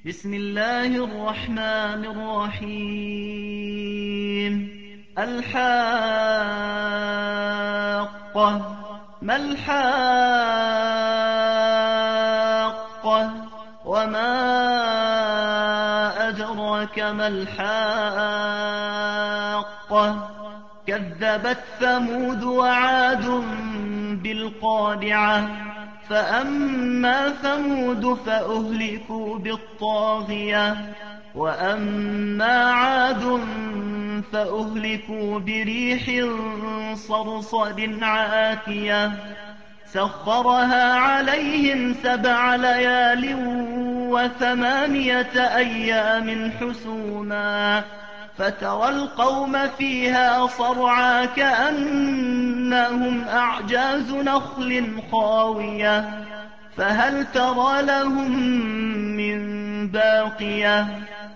بسم الله الرحمن الرحيم. الحاقة. ما الحاقة وما أدراك ما الحاقة. كذبت ثمود وعاد بالقارعة. فأما ثمود فأهلكوا بالطاغية، وأما عاد فأهلكوا بريح صرصر عاتية سخرها عليهم 7 ليال و8 أيام حسوما، فترى القوم فيها صرعى كأنهم أعجاز نخل خاوية، فهل ترى لهم من باقية.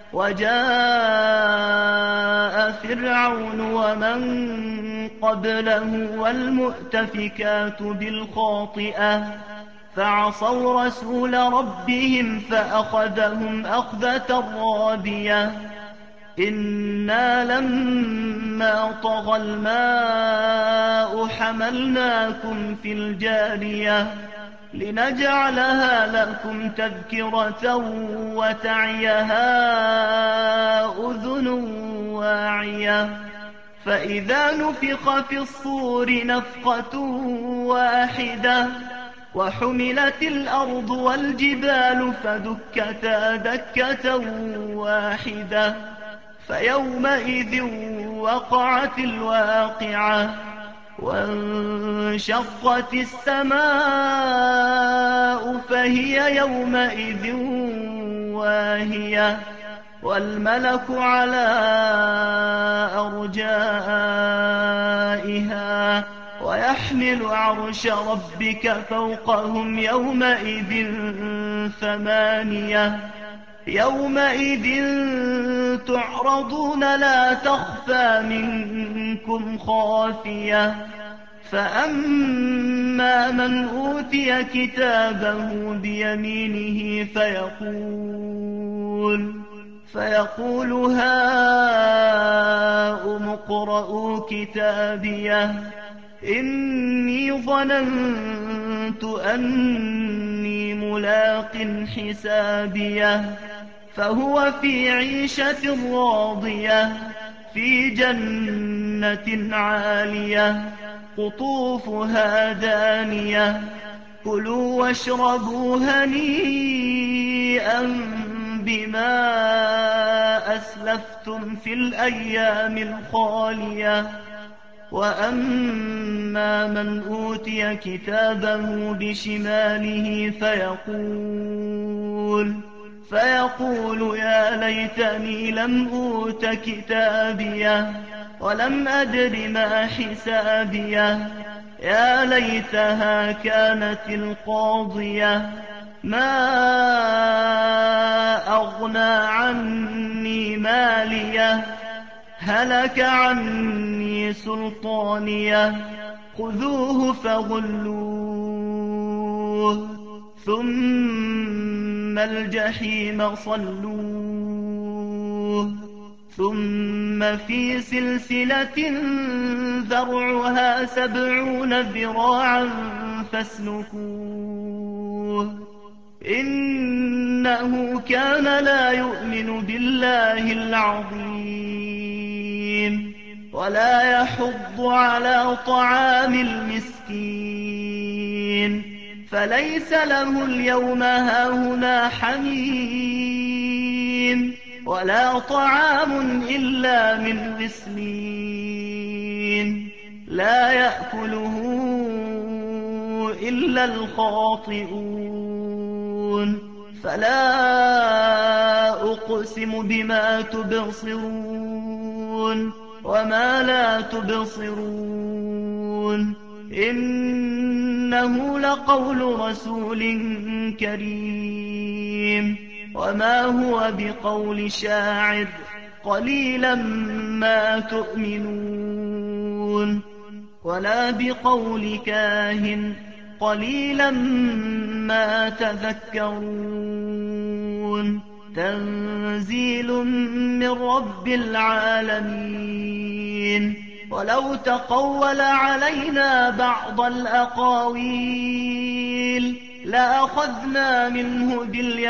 وجاء فرعون ومن قبله والمؤتفكات بالخاطئة فعصوا رسول ربهم فأخذهم أخذة رابية. إنا لما طغى الماء حملناكم في الجارية لنجعلها لكم تذكرة وتعيها أذن واعية. فإذا نفخ في الصور نفخة واحدة وحملت الأرض والجبال فدكتا دكة واحدة فيومئذ وقعت الواقعة. وانشقت السماء فهي يومئذ واهية، والملك على أرجائها ويحمل عرش ربك فوقهم يومئذ 8. يومئذ تعرضون لا تخفى منكم خافية. فأما من أوتي كتابه بيمينه فيقول هاؤم اقرءوا كتابيه إني ظننت أني ملاق حسابيه. فهو في عيشة راضية في جنة عالية قطوفها دانية. كلوا واشربوا هنيئا بما أسلفتم في الأيام الخالية. وأما من أوتي كتابه بشماله فيقول يا ليتني لم أوت كتابيه ولم أدر ما حسابيه. يا ليتها كانت القاضية ما أغنى عني ماليه هلك عني سلطانيه. خذوه فغلوه ثم الجحيم صلوه ثم في سلسلة ذرعها 70 ذراعا فاسلكوه. إنه كان لا يؤمن بالله العظيم ولا يحض على طعام المسكين. فليس له اليوم هاهنا حميم ولا طعام إلا من غسلين لا يأكله إلا الخاطئون. فلا أقسم بما تبصرون وما لا تبصرون إنه لقول رسول كريم وما هو بقول شاعر قليلا ما تؤمنون ولا بقول كاهن قليلا ما تذكرون تنزيل من رب العالمين ولو تقول علينا بعض الأقاويل لأخذنا منه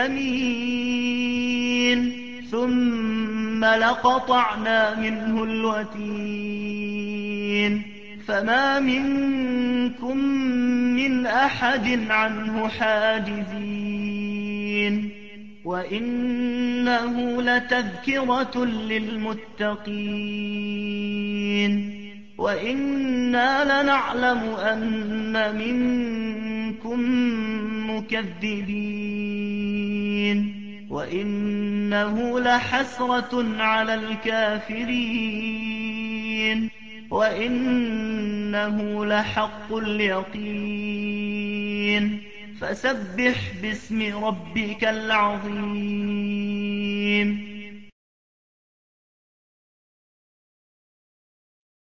باليمين ثم لقطعنا منه الوتين فما منكم من أحد عنه حاجزين وإنه لتذكرة للمتقين وإنا لنعلم أن منكم مكذبين وإنه لحسرة على الكافرين وإنه لحق اليقين فسبح باسم ربك العظيم